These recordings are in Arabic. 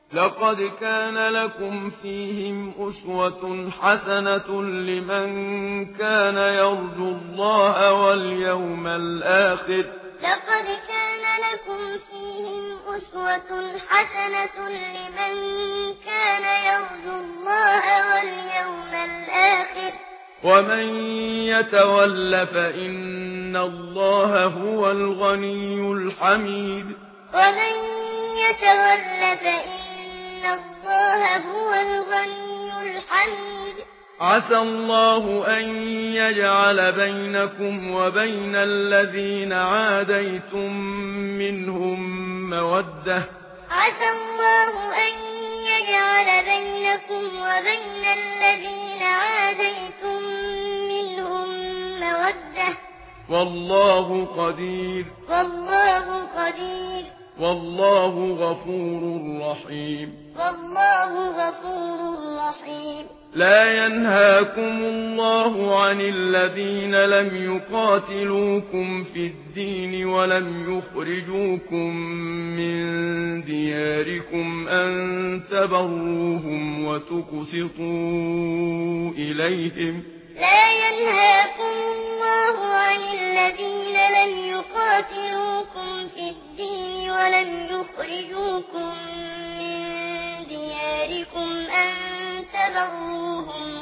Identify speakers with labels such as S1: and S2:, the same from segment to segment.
S1: لقد كان لكم فيهم أسوة حسنة لمن كان يرجو الله واليوم الآخر
S2: لقد كان لكم فيهم أسوة حسنة لمن كان يرجو الله واليوم الآخر
S1: ومن يتول فإن الله هو الغني الحميد
S2: ومن يتول فإن الله هو الغني الحميد
S1: عسى الله أن يجعل بينكم وبين الذين عاديتم منهم مودة
S2: عسى الله أن يجعل بينكم وبين الذين عاديتم منهم مودة
S1: والله قدير
S2: والله قدير
S1: والله غفور رحيم
S2: والله غفور رحيم
S1: لا ينهاكم الله عن الذين لم يقاتلوكم في الدين ولم يخرجوكم من دياركم أن تبروهم وتقسطوا إليهم
S2: لا ينهاكم الله عن الذين لم يقاتلوكم في الدين ولم يخرجوكم من دياركم أن تبروهم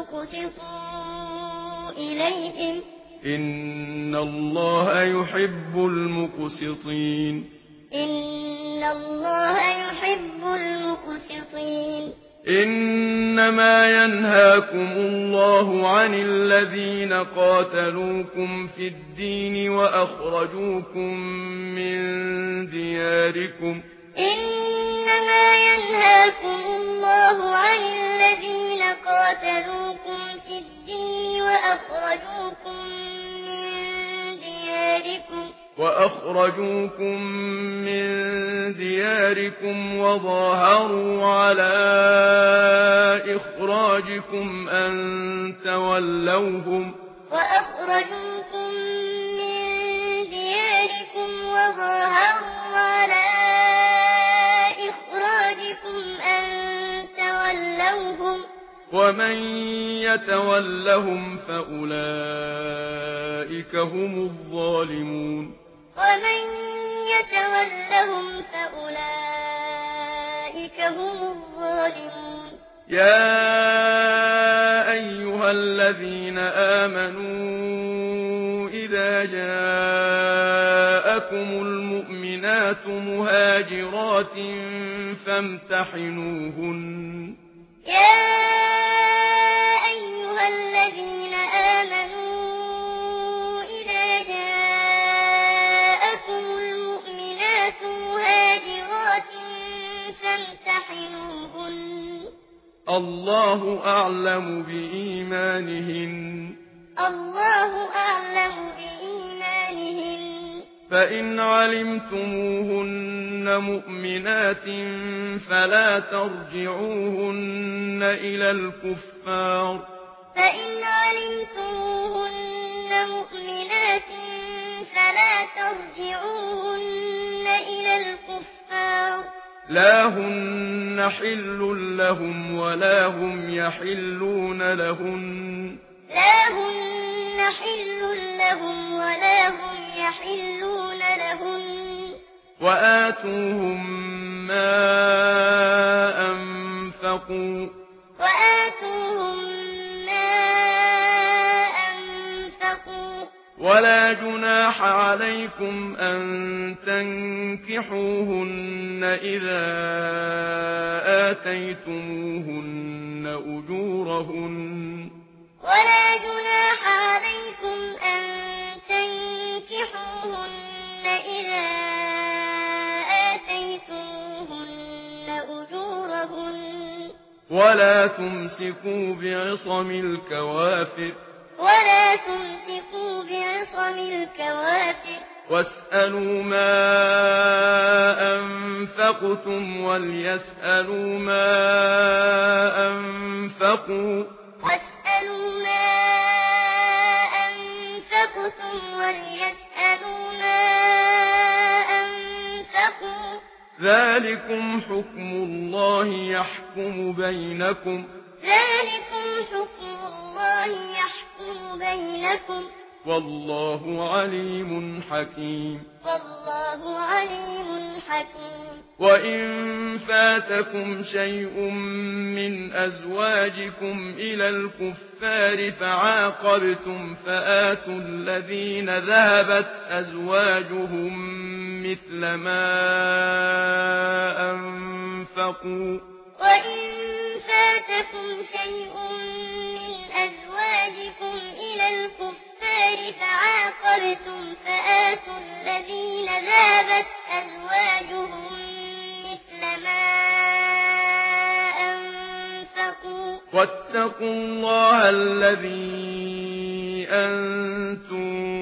S2: وتقسطوا إليهم
S1: إن الله يحب المقسطين
S2: إن الله يحب المقسطين
S1: إنما ينهاكم الله عن الذين قاتلوكم في الدين وأخرجوكم من دياركم
S2: إنما ينهاكم الله عن الذين قاتلوكم في الدين
S1: وأخرجوكم من دياركم وظاهروا على إخراجكم أن تولوهم
S2: وأخرجوكم من دياركم وظاهروا على إخراجكم أن تولوهم
S1: ومن يتولهم فأولئك هم الظالمون
S2: ومن يتولهم فأولئك هم الظالمون
S1: يا أيها الذين آمنوا إذا جاءكم المؤمنات مهاجرات فامتحنوهن
S2: يا أيها الذين آمنوا إذا جاءكم المؤمنات مهاجرات فامتحنوهن
S1: الله أعلم بإيمانهن
S2: الله أعلم بإيمانهن
S1: فإن علمتموهن مؤمنات فلا ترجعوهن إلى الكفار
S2: فإن علمتموهن مؤمنات فلا ترجعوهن إلى الكفار
S1: لا هن حل لهم ولا هم يحلون لهن
S2: لا هن حل لهم ولا هم يحلون لهن
S1: وآتوهم ما أنفقوا ولا جناح عليكم أن تنكحوهن إذا آتيتموهن أجورهن
S2: ولا جناح عليكم أن تنكحوهن إذا آتيتموهن أجورهن
S1: ولا تمسكوا بعصم الكوافر واسألوا ما أنفقتم وليسألوا ما أنفقوا ذلكم حكم الله يحكم بينكم والله عليم حكيم وإن فاتكم شيء من أزواجكم إلى الكفار فعاقبتم فآتوا الذين ذهبت أزواجهم مثل ما أنفقوا
S2: وإن فاتكم شيء من أزواجكم إلى الكفار فعاقبتم فآتوا الذين ذهبت أزواجهم مثل ما أنفقوا
S1: واتقوا الله الذي أنتم